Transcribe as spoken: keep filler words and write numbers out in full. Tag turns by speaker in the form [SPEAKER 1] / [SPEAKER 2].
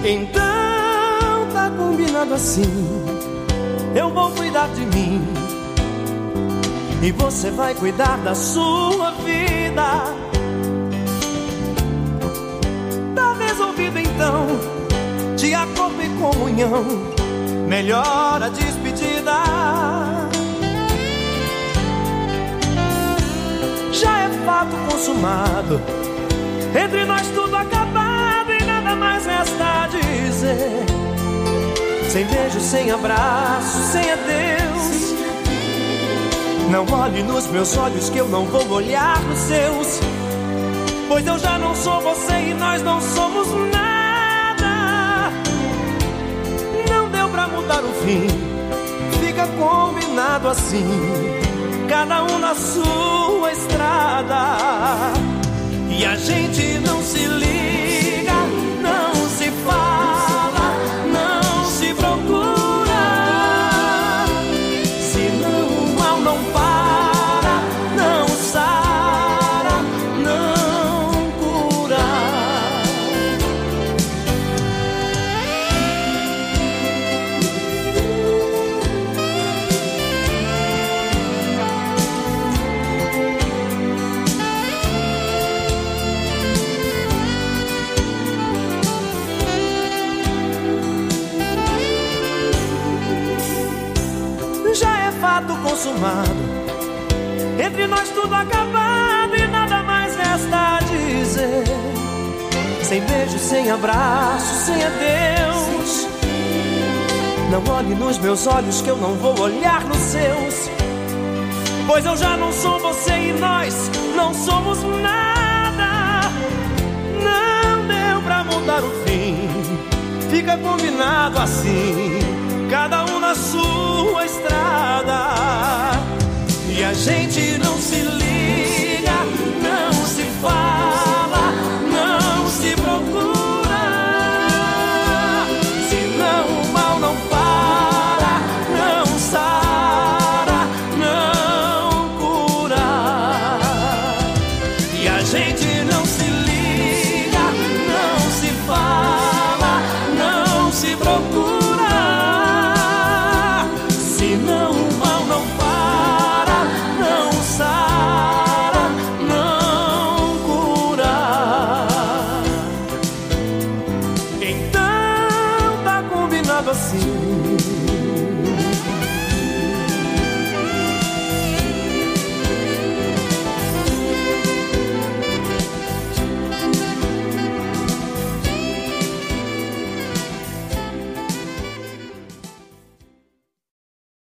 [SPEAKER 1] Então tá combinado assim. Eu vou cuidar de mim e você vai cuidar da sua vida. Tá resolvido então, de acordo e comunhão, melhor a despedida. Já é fato consumado, entre nós tudo acabado e nada mais resta a dizer. Sem beijo, sem abraço, sem adeus. Não olhe nos meus olhos que eu não vou olhar nos seus, pois eu já não sou você e nós não somos nada. Não deu pra mudar o fim, fica combinado assim, cada um na sua estrada. E a gente não se liga, não se fala, não se procura. Senão o mal não para, não sara, não cura. Fato consumado, entre nós tudo acabado e nada mais resta a dizer. Sem beijo, sem abraço, sem adeus. Não olhe nos meus olhos que eu não vou olhar nos seus, pois eu já não sou você e nós não somos nada. Não deu pra mudar o fim, fica combinado assim, cada um na sua estrada. E a gente não se liga, não se fala, não se procura. Senão o mal não para, não sara, não cura. E a gente não se liga, não se fala, não se procura. Assim,